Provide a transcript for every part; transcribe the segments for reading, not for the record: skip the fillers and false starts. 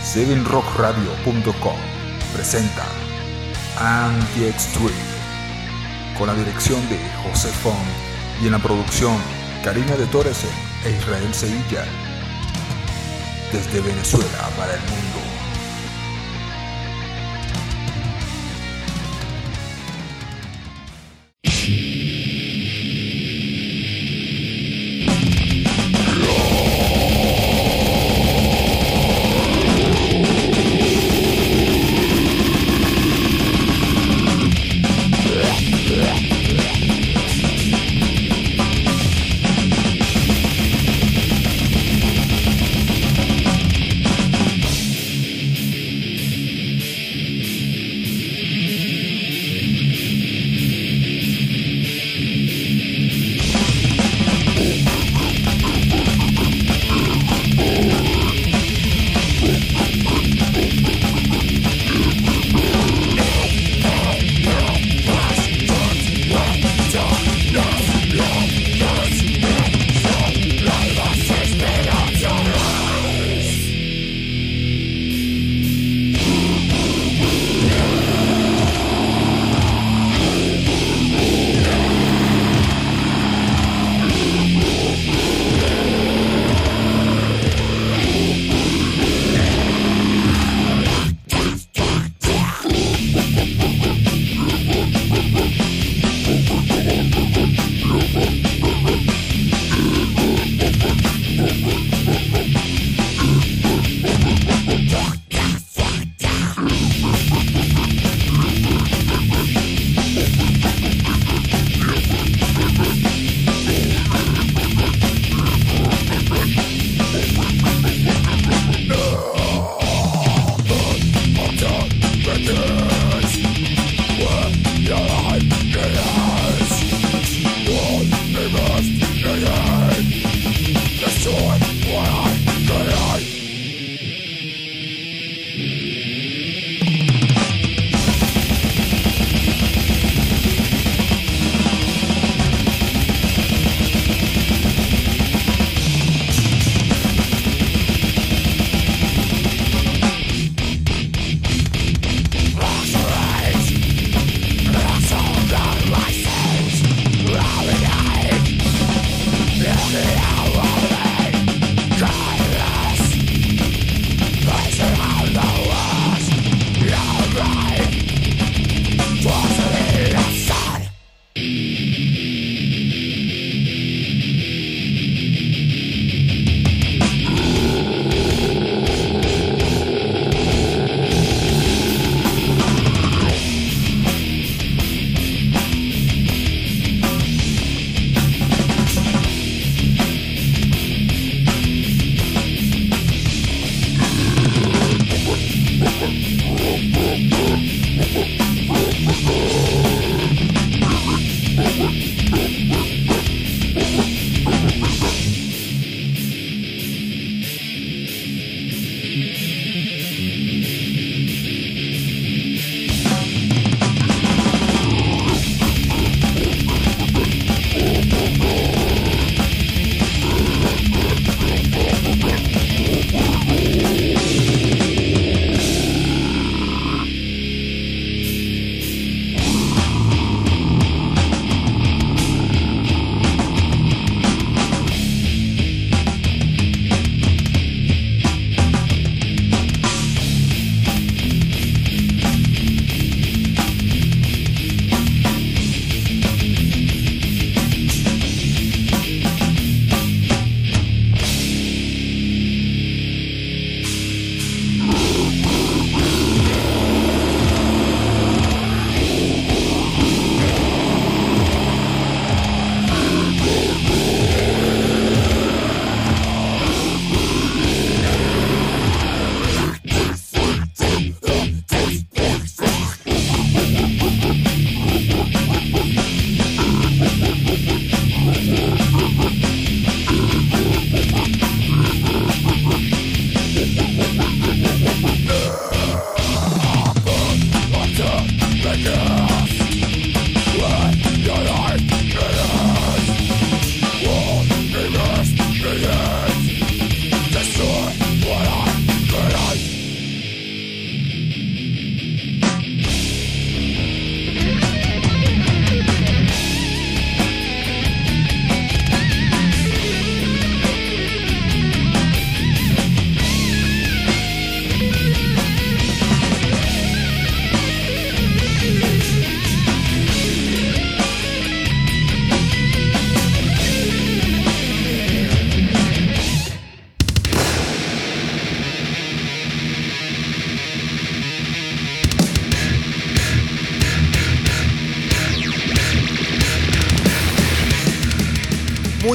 7rockradio.com presenta Anti-Extreme con la dirección de José Font y en la producción Karina de Torresen e Israel Sevilla, desde Venezuela para el mundo.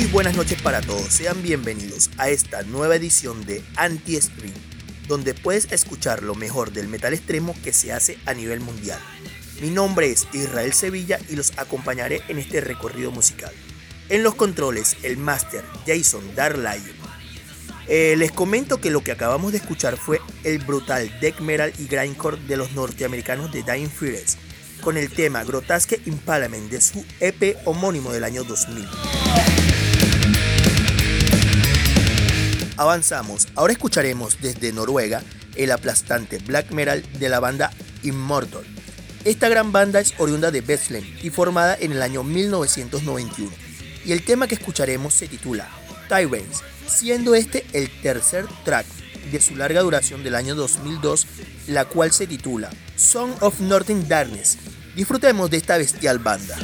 Muy buenas noches para todos, sean bienvenidos a esta nueva edición de Anti-Stream, donde puedes escuchar lo mejor del metal extremo que se hace a nivel mundial. Mi nombre es Israel Sevilla y los acompañaré en este recorrido musical. En los controles, el máster Jason Darlion. Les comento que lo que acabamos de escuchar fue el brutal death metal y grindcore de los norteamericanos de Dying Fears, con el tema Grotesque Impalement de su EP homónimo del año 2000. Avanzamos, ahora escucharemos desde Noruega el aplastante black metal de la banda Immortal. Esta gran banda es oriunda de Bethlehem y formada en el año 1991, y el tema que escucharemos se titula Tyrants, siendo este el tercer track de su larga duración del año 2002, la cual se titula Song of Northern Darkness. Disfrutemos de esta bestial banda.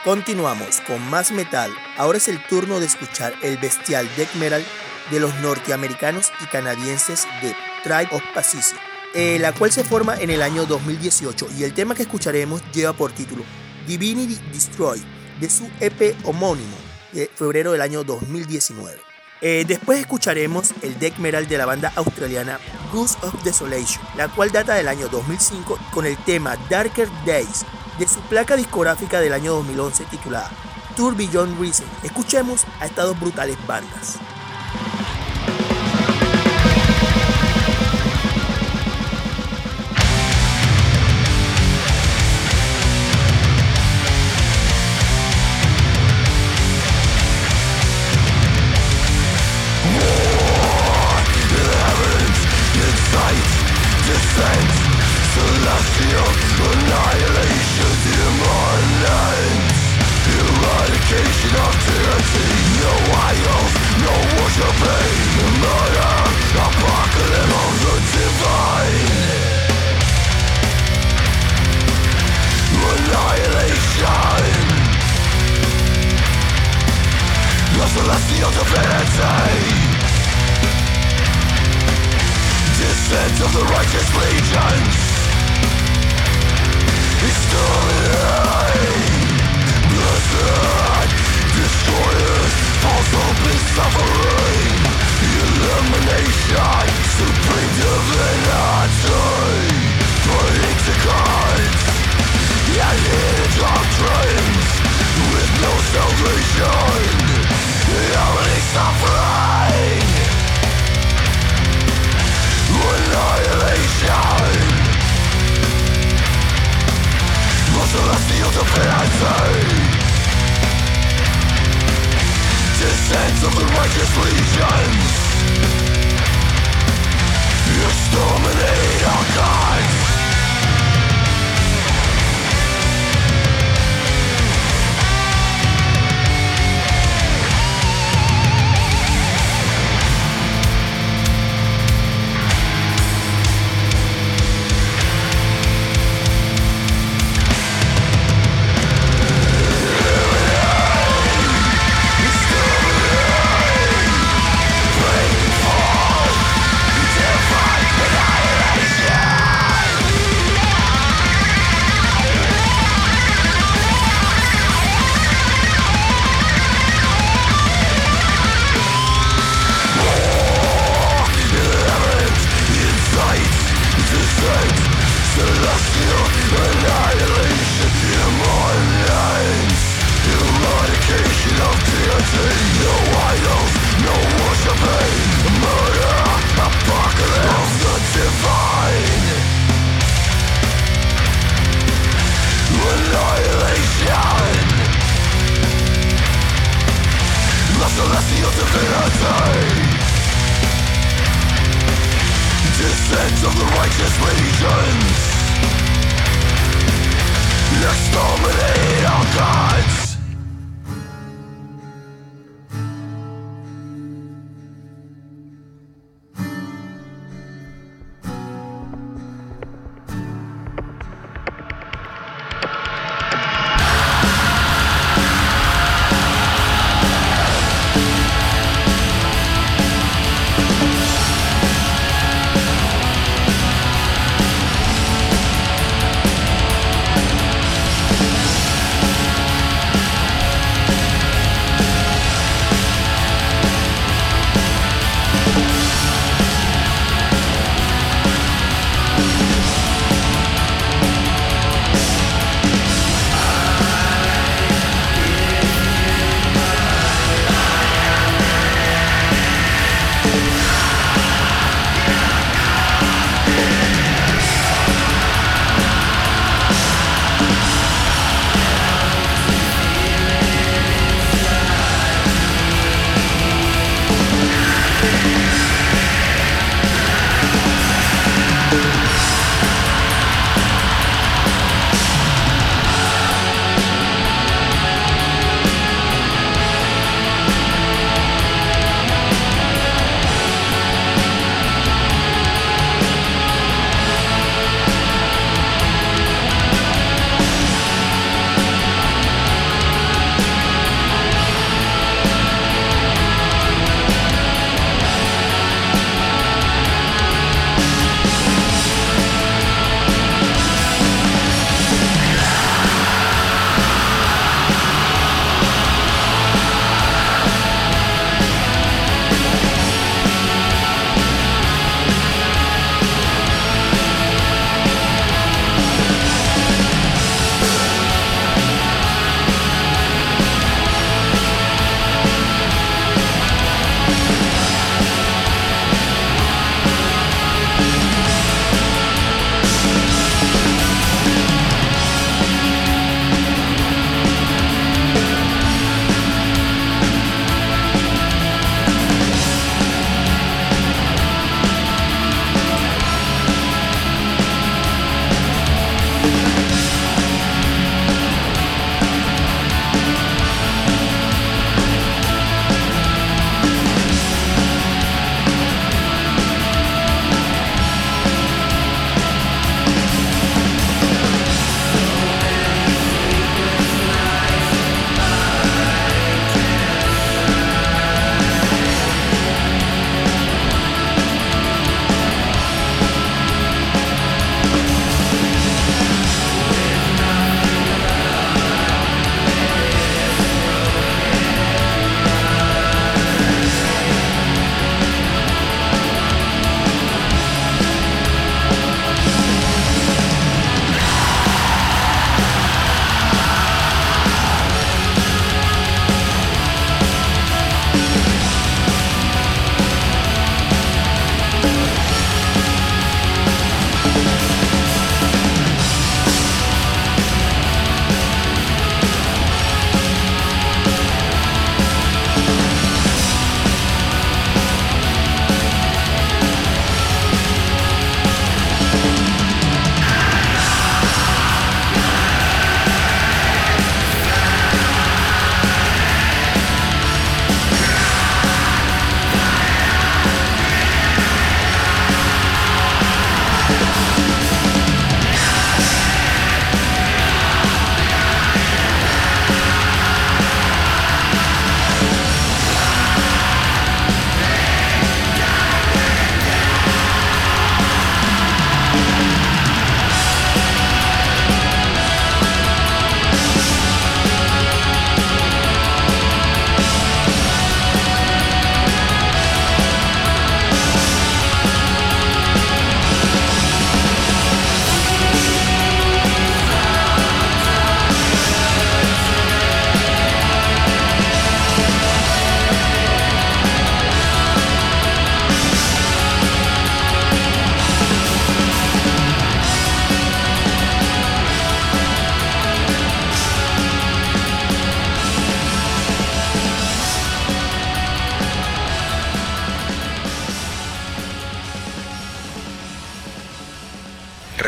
Continuamos con más metal. Ahora es el turno de escuchar el bestial death metal de los norteamericanos y canadienses de Tribe of Pacific, la cual se forma en el año 2018, y el tema que escucharemos lleva por título Divinity Destroy, de su EP homónimo de febrero del año 2019. Después escucharemos el death metal de la banda australiana Ghost of Desolation, la cual data del año 2005 con el tema Darker Days de su placa discográfica del año 2011 titulada Tour Beyond Reason. Escuchemos a estas dos brutales bandas. Celestial divinity, descent of the righteous legions, exterminate, blessed, destroyers, false hope and suffering, elimination, supreme divinity, burning to gods, and hidden doctrines, with no salvation. Only suffering, annihilation, the celestial divinity, descent of the righteous legions, exterminate our gods. Divine annihilation.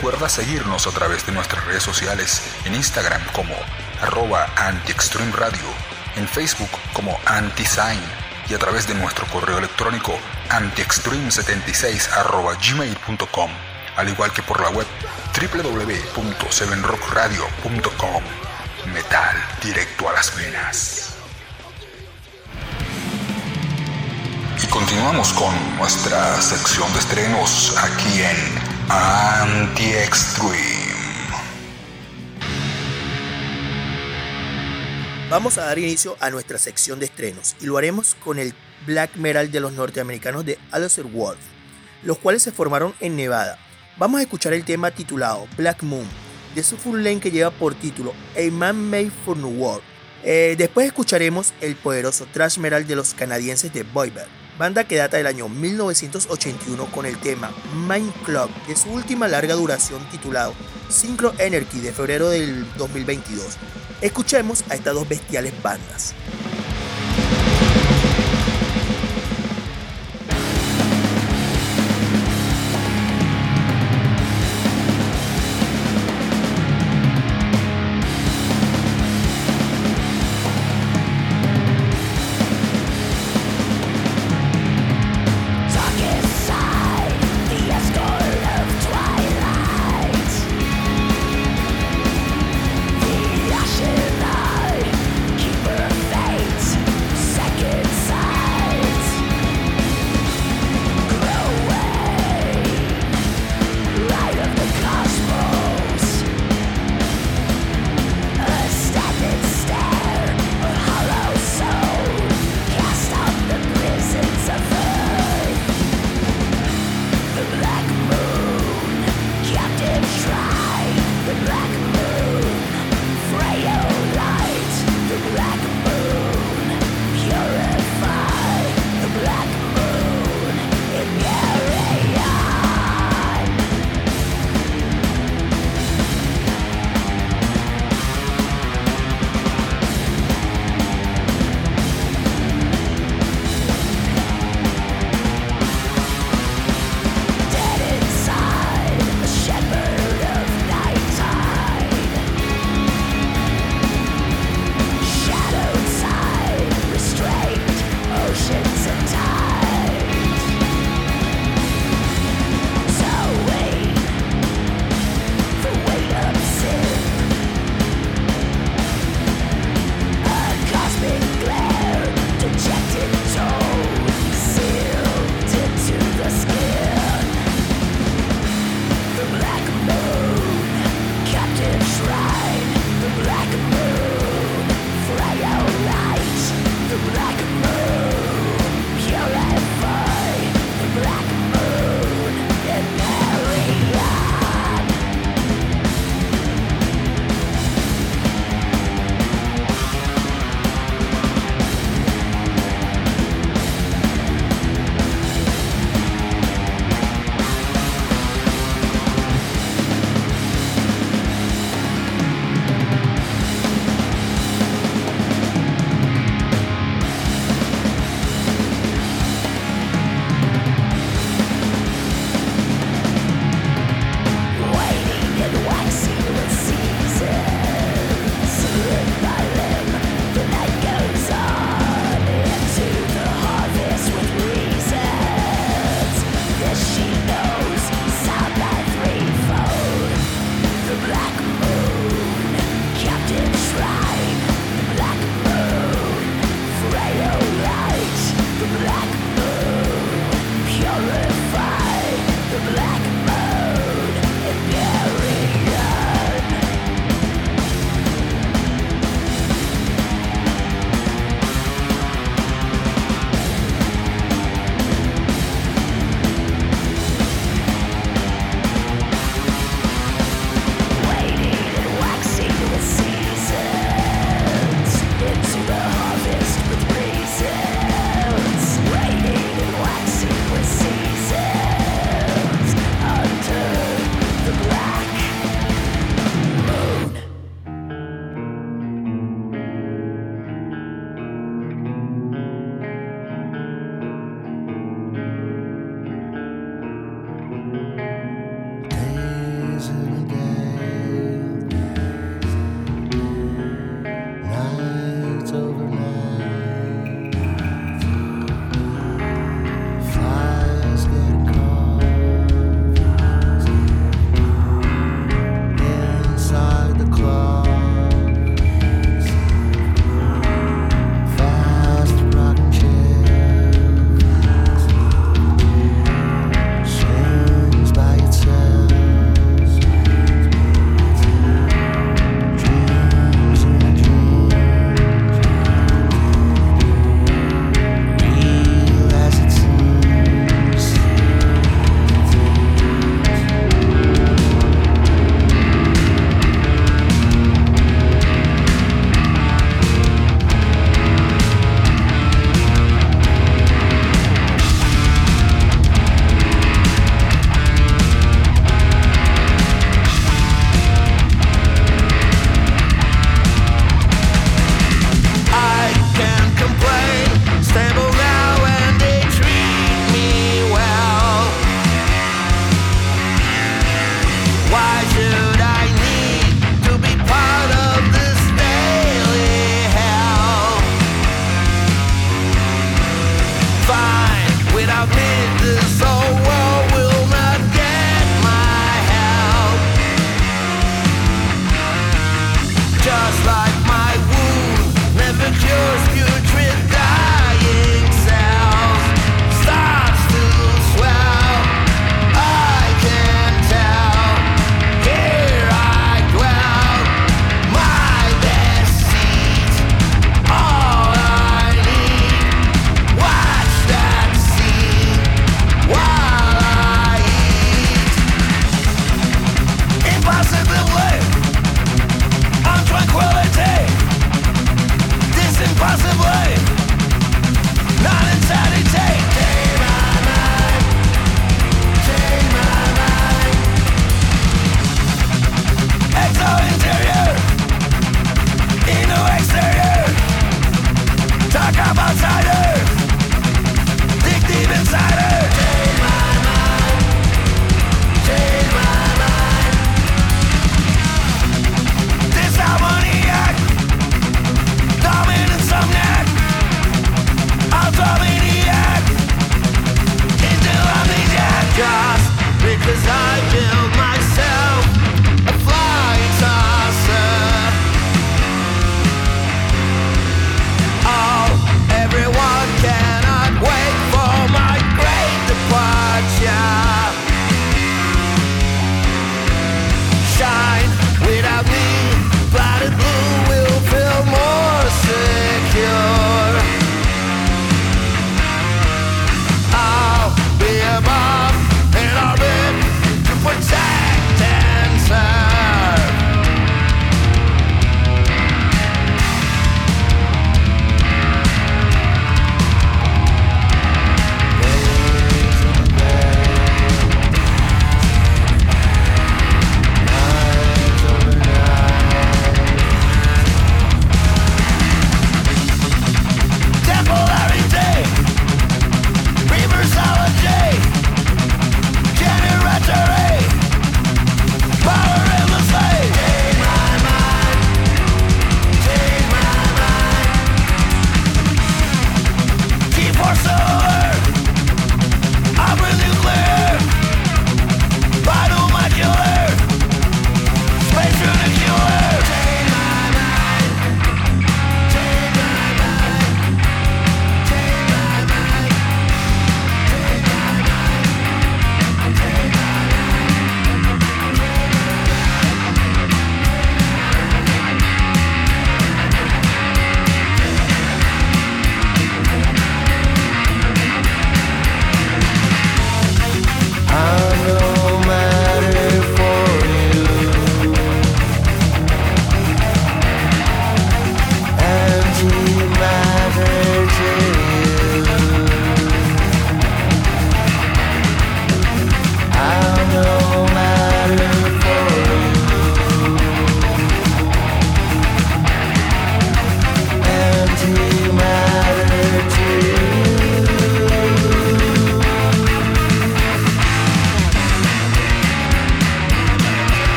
Recuerda seguirnos a través de nuestras redes sociales en Instagram como @antiextremeradio, en Facebook como antisign y a través de nuestro correo electrónico antiextreme76@gmail.com, al igual que por la web www.7rockradio.com. Metal directo a las venas. Y continuamos con nuestra sección de estrenos aquí en Anti-Extreme. Vamos a dar inicio a nuestra sección de estrenos y lo haremos con el black metal de los norteamericanos de Allosaur Wolf, los cuales se formaron en Nevada. Vamos a escuchar el tema titulado Black Moon de su full length que lleva por título A Man Made for New World. Después escucharemos el poderoso thrash metal de los canadienses de Voivod, banda que data del año 1981 con el tema Mind Club de su última larga duración titulado Synchro Energy de febrero del 2022. Escuchemos a estas dos bestiales bandas. Keep her face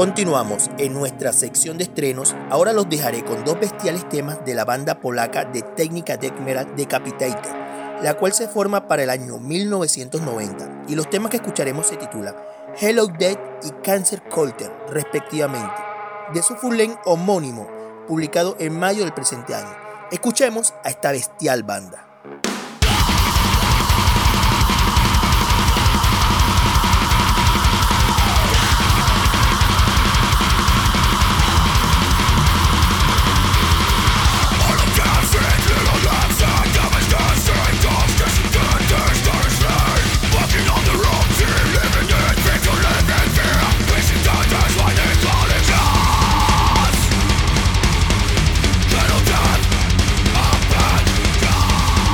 Continuamos en nuestra sección de estrenos. Ahora los dejaré con dos bestiales temas de la banda polaca de técnica death metal Decapitated, la cual se forma para el año 1990, y los temas que escucharemos se titulan Hello Death y Cancer Culture respectivamente, de su full length homónimo, publicado en mayo del presente año. Escuchemos a esta bestial banda. Hello death, a bad guy.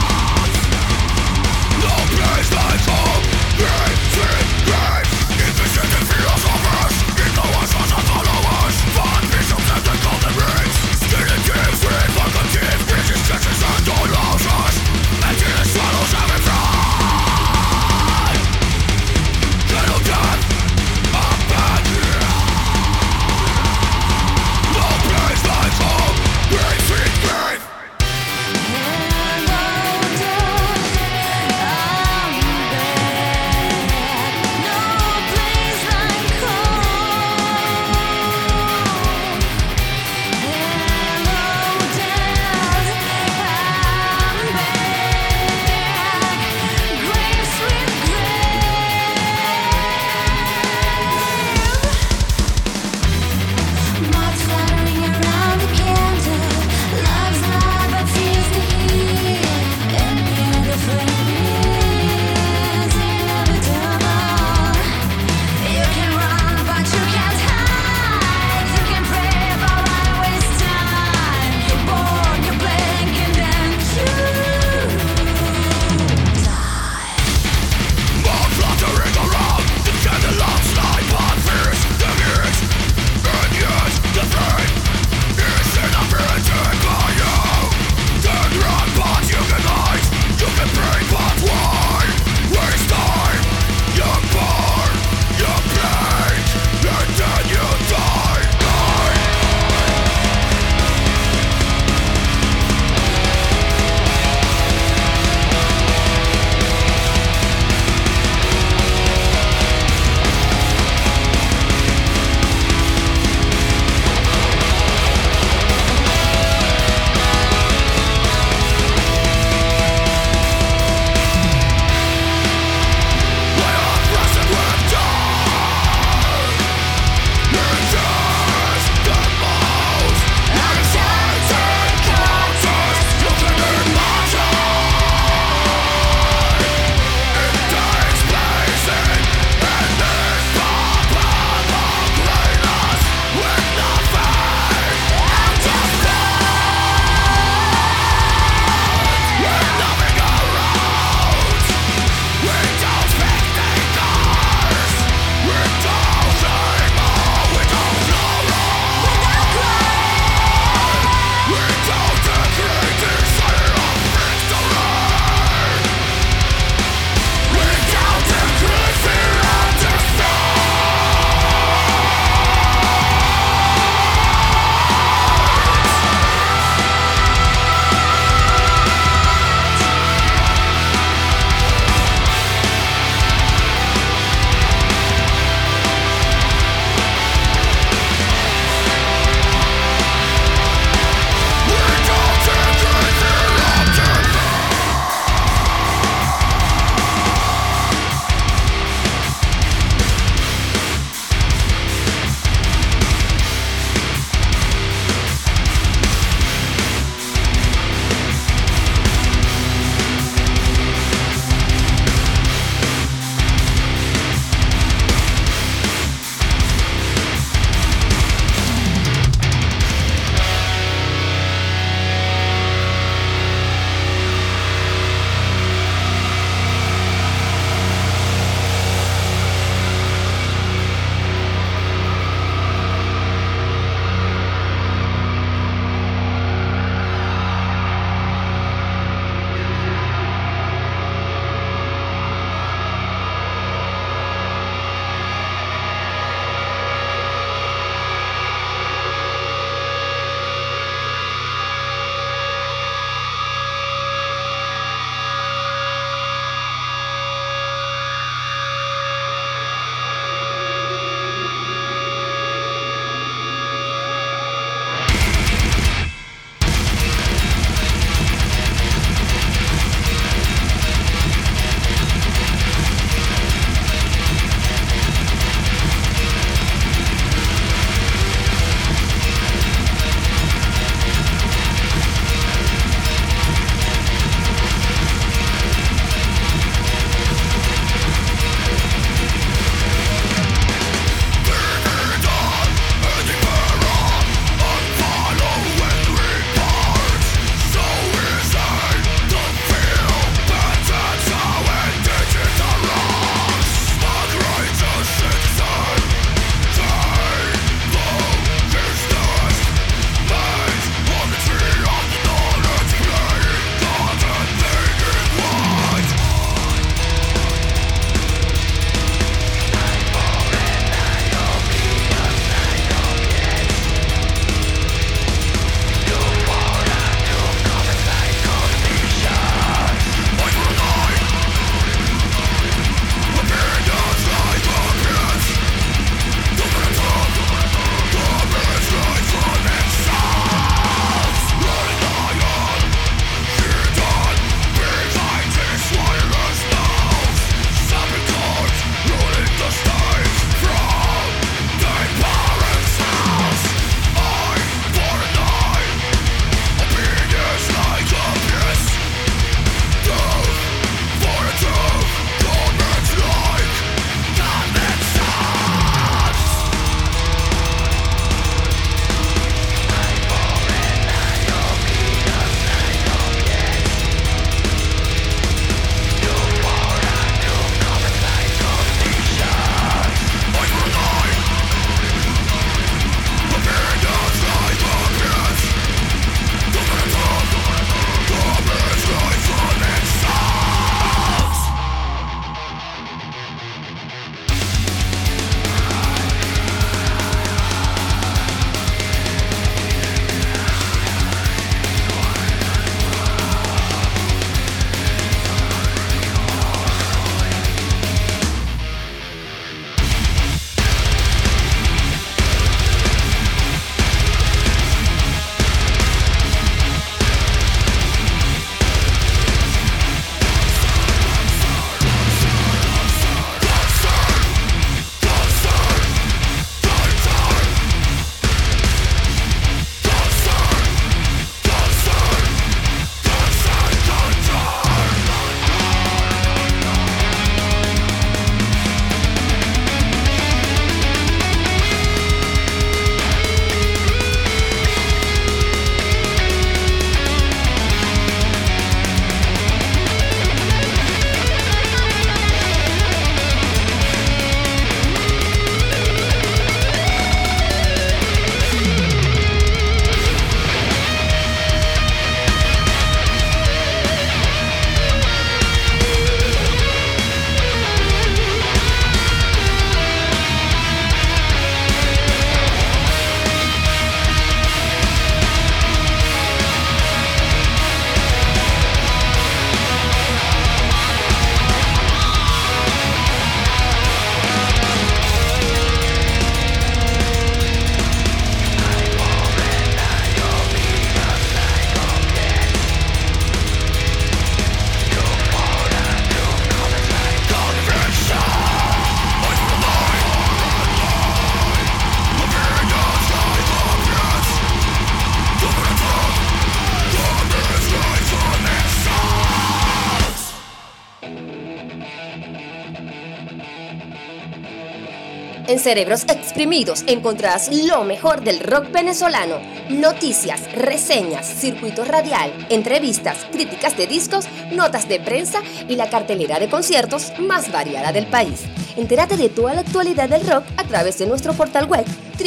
En Cerebros Exprimidos encontrarás lo mejor del rock venezolano, noticias, reseñas, circuito radial, entrevistas, críticas de discos, notas de prensa y la cartelera de conciertos más variada del país. Entérate de toda la actualidad del rock a través de nuestro portal web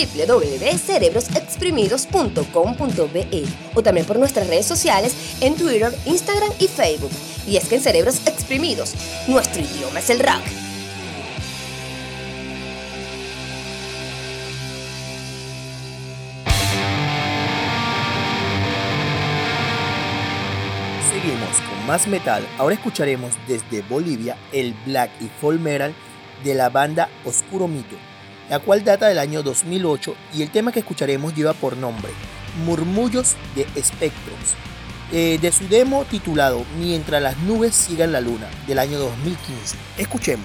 www.cerebrosexprimidos.com.be o también por nuestras redes sociales en Twitter, Instagram y Facebook. Y es que en Cerebros Exprimidos, nuestro idioma es el rock. Seguimos con más metal. Ahora escucharemos desde Bolivia el black y folk metal de la banda Oscuro Mito, la cual data del año 2008, y el tema que escucharemos lleva por nombre Murmullos de Espectros, de su demo titulado Mientras las nubes sigan la luna, del año 2015. Escuchemos.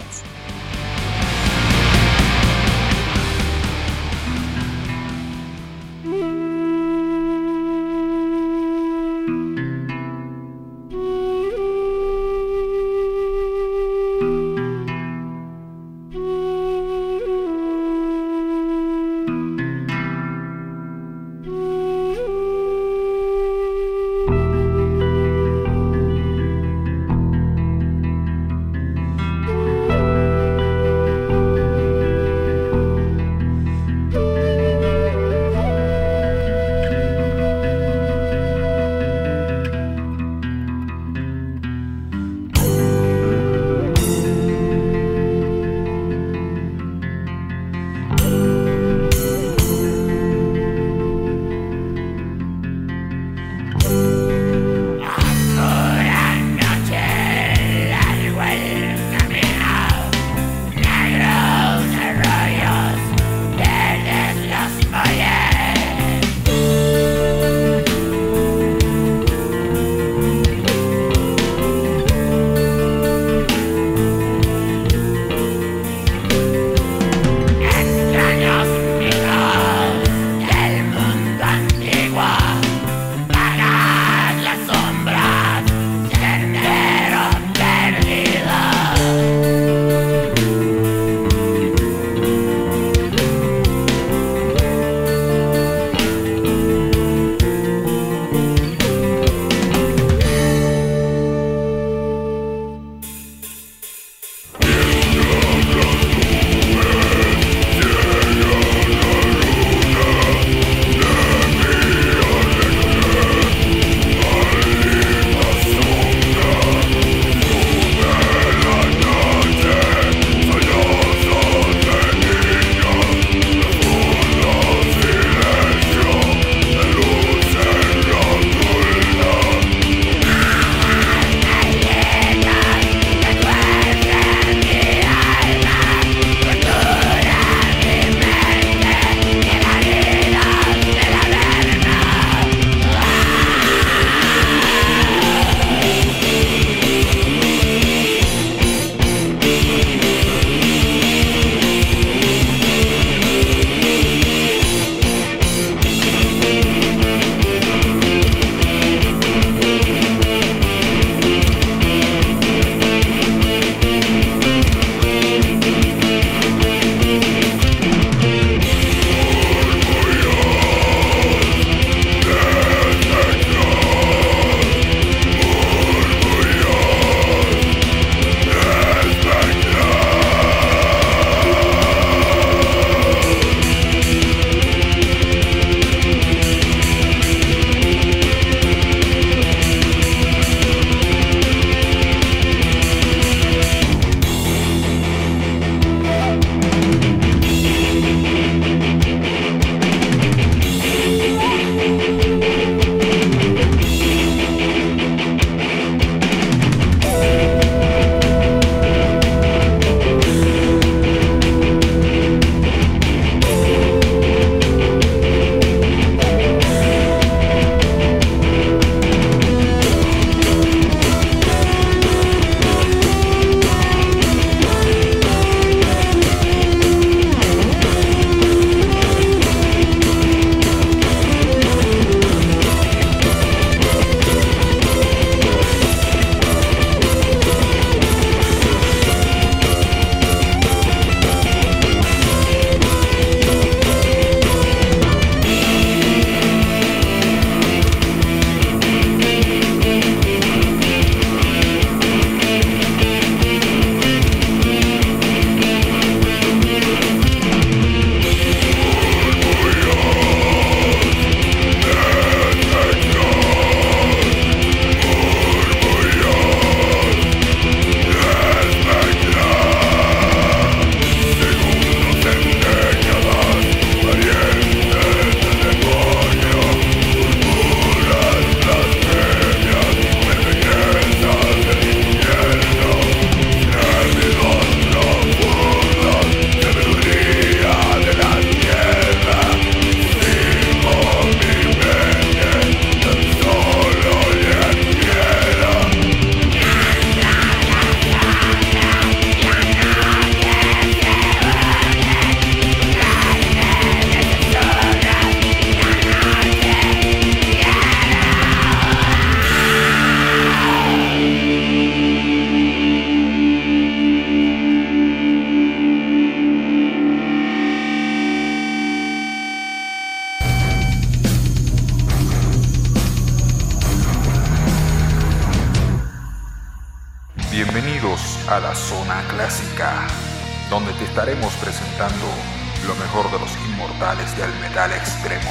a la Zona Clásica, donde te estaremos presentando lo mejor de los inmortales del metal extremo.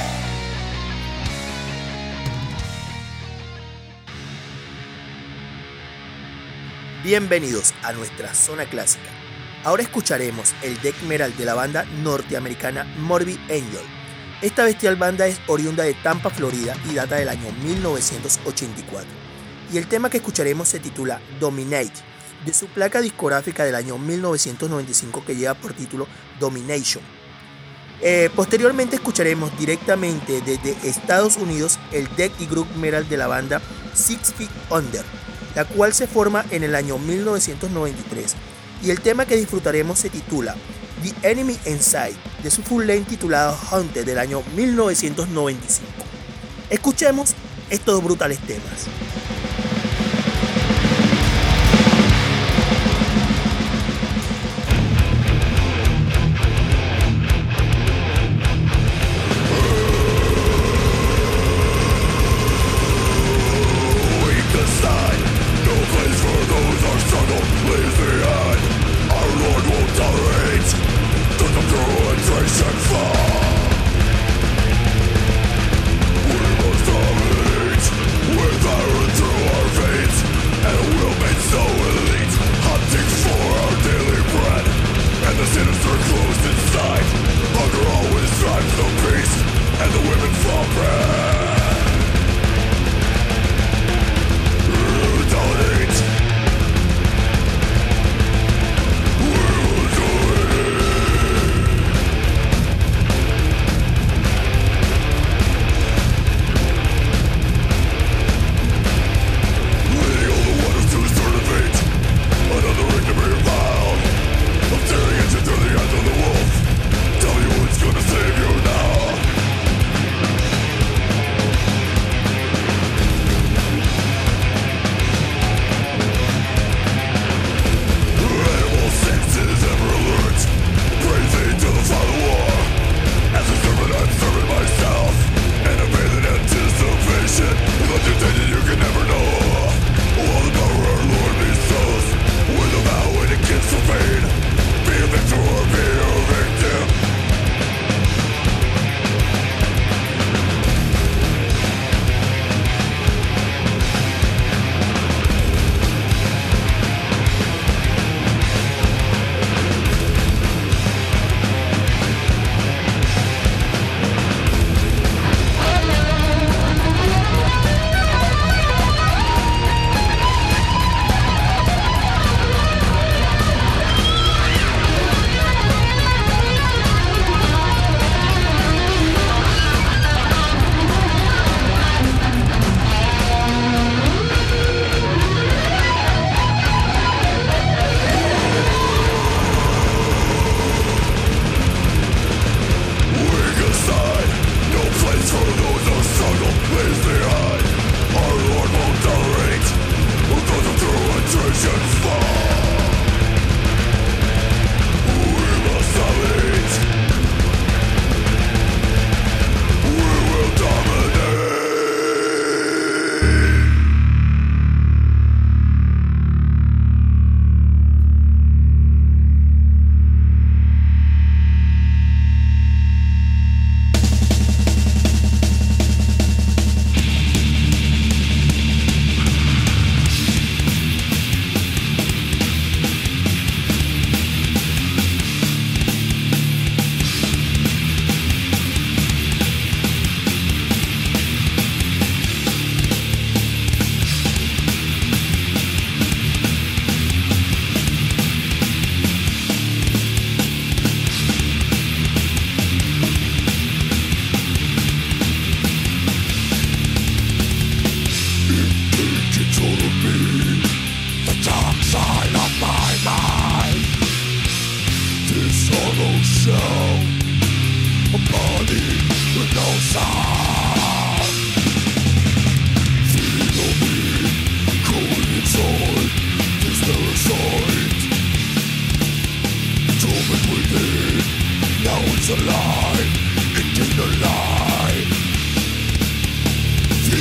Bienvenidos a nuestra Zona Clásica. Ahora escucharemos el death metal de la banda norteamericana Morbid Angel. Esta bestial banda es oriunda de Tampa, Florida y data del año 1984. Y el tema que escucharemos se titula Dominate, de su placa discográfica del año 1995 que lleva por título Domination. Posteriormente escucharemos directamente desde Estados Unidos el death y groove metal de la banda Six Feet Under, la cual se forma en el año 1993. Y el tema que disfrutaremos se titula The Enemy Inside, de su full length titulado Haunted del año 1995. Escuchemos estos brutales temas.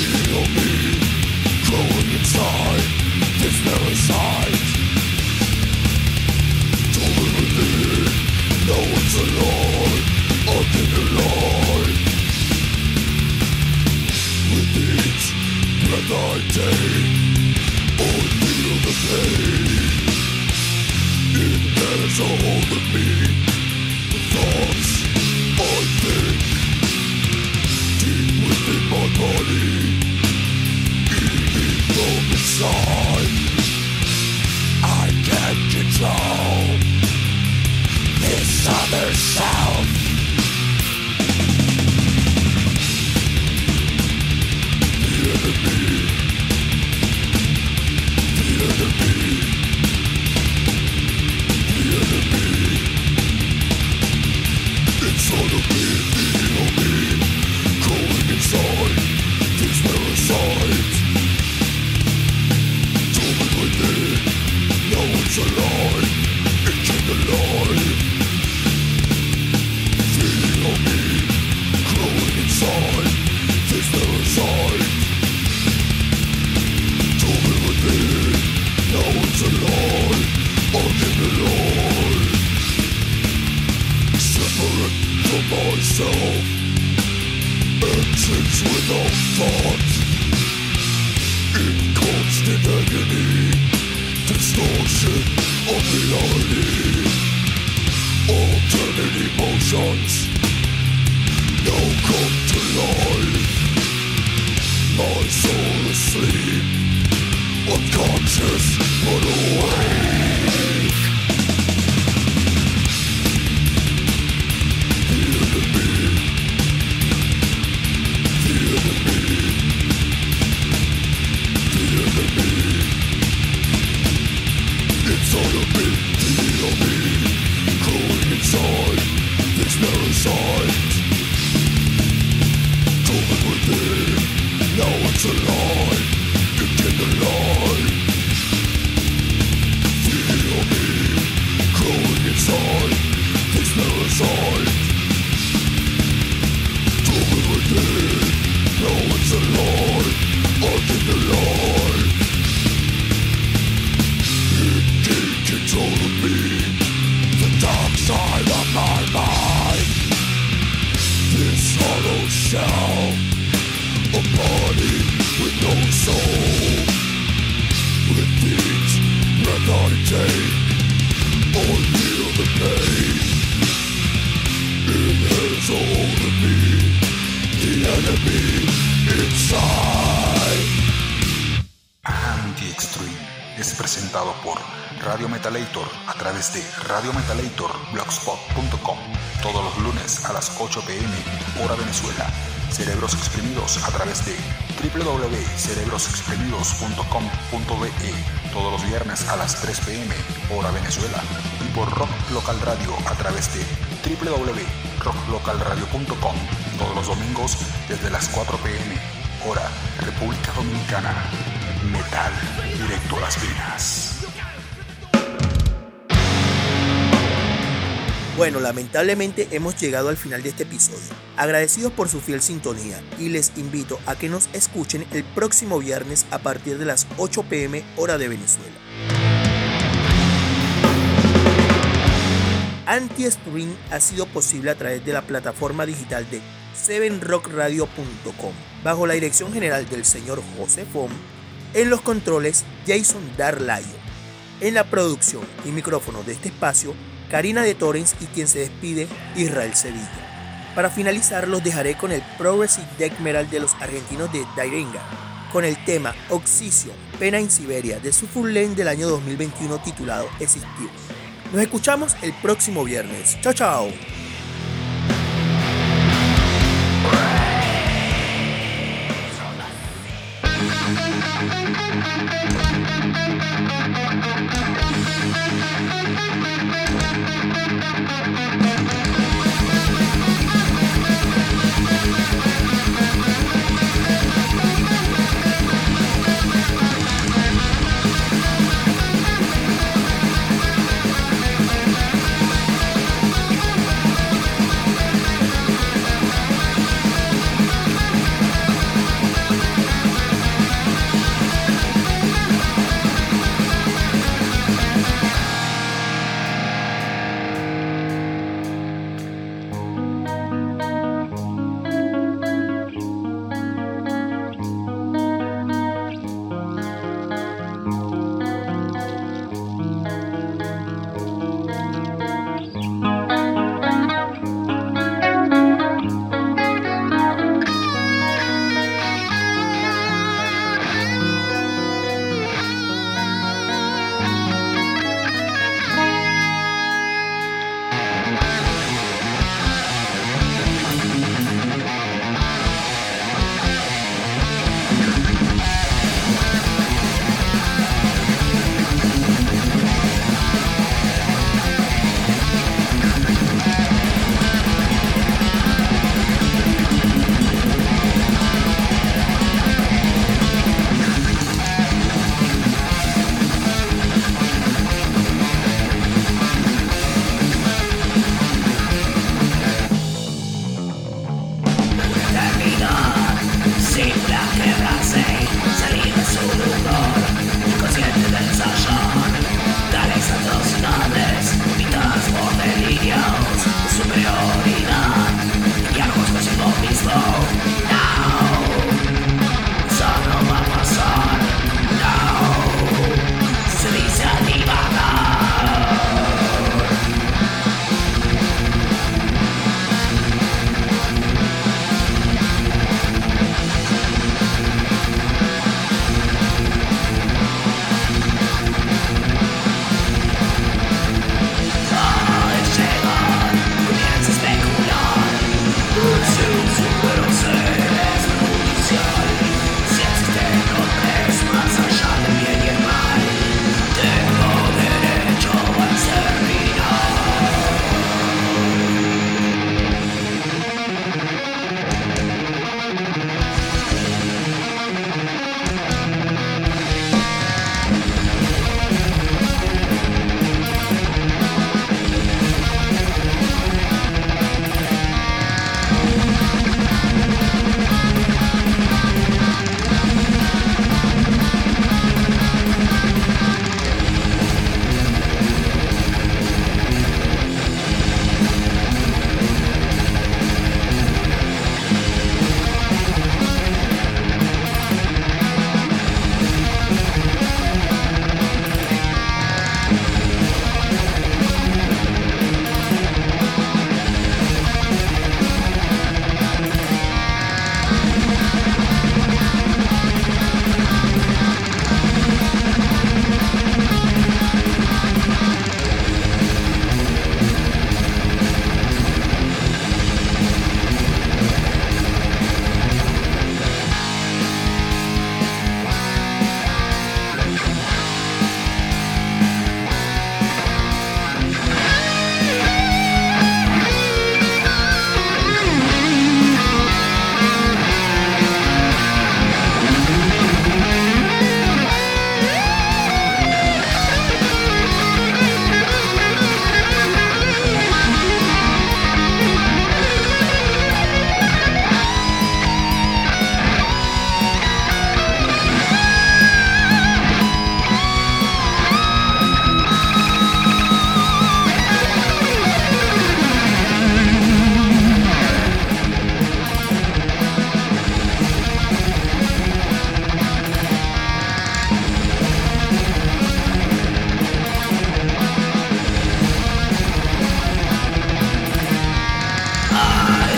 Feel me growing inside this very sight. No one's alive, under the line. With each breath I take, I feel the pain. It has a hold of me. The thoughts I think, deep within my body, eating me from inside. I can't control this other self. The enemy, the enemy, the enemy. Inside of me, feel me, growing inside these parasites. Torment within, no one's alive, itching alive. Feel me, growing inside these parasites. Torment within, no one's alive, I'm alive. Separate from myself, actions without thought, in constant agony, distortion of reality, alternate emotions, now come to life. My soul asleep, unconscious but awake. Inside of me, feel me, growing inside this parasite. Torment within, now it's alive, again alive. Feel me, growing inside this parasite. Torment within, now it's alive, again alive. Control of me, the dark side of my mind. This hollow shell, a body with no soul. With each breath I take, I feel the pain. It has a hold of me, the enemy inside. Anti-Extreme es presentado por Radio Metalator a través de radiometalatorblogspot.com todos los lunes a las 8 p.m. hora Venezuela. Cerebros Exprimidos a través de www.cerebrosexprimidos.com.be todos los viernes a las 3 p.m. hora Venezuela. Y por Rock Local Radio a través de www.rocklocalradio.com todos los domingos desde las 4 p.m. hora República Dominicana. Metal directo a las venas. Bueno, lamentablemente hemos llegado al final de este episodio. Agradecidos por su fiel sintonía y les invito a que nos escuchen el próximo viernes a partir de las 8 p.m. hora de Venezuela. Anti-Stream ha sido posible a través de la plataforma digital de 7rockradio.com, bajo la dirección general del señor José Fon, en los controles Jason Darlayo, en la producción y micrófono de este espacio Karina de Torrens y quien se despide, Israel Sevilla. Para finalizar los dejaré con el Progressive Death Metal de los argentinos de Dairenga, con el tema Oxysion, Pena en Siberia de su full length del año 2021 titulado Existir. Nos escuchamos el próximo viernes. Chao, chao.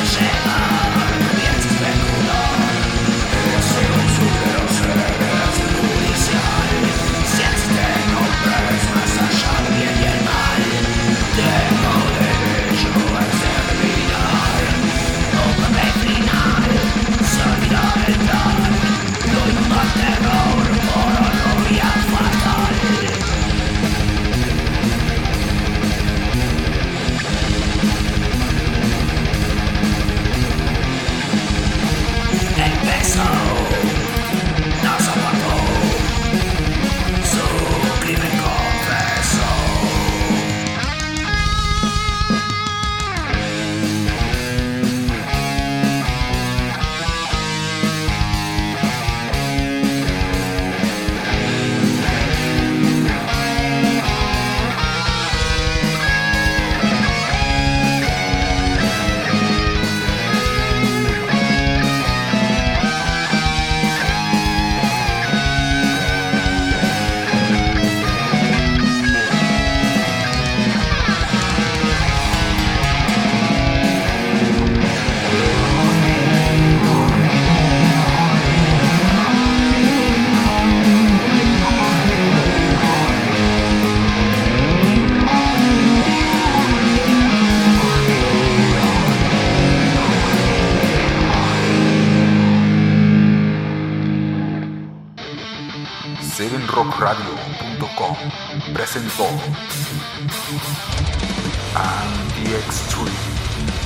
7rockradio.com presentó Anti-Extreme.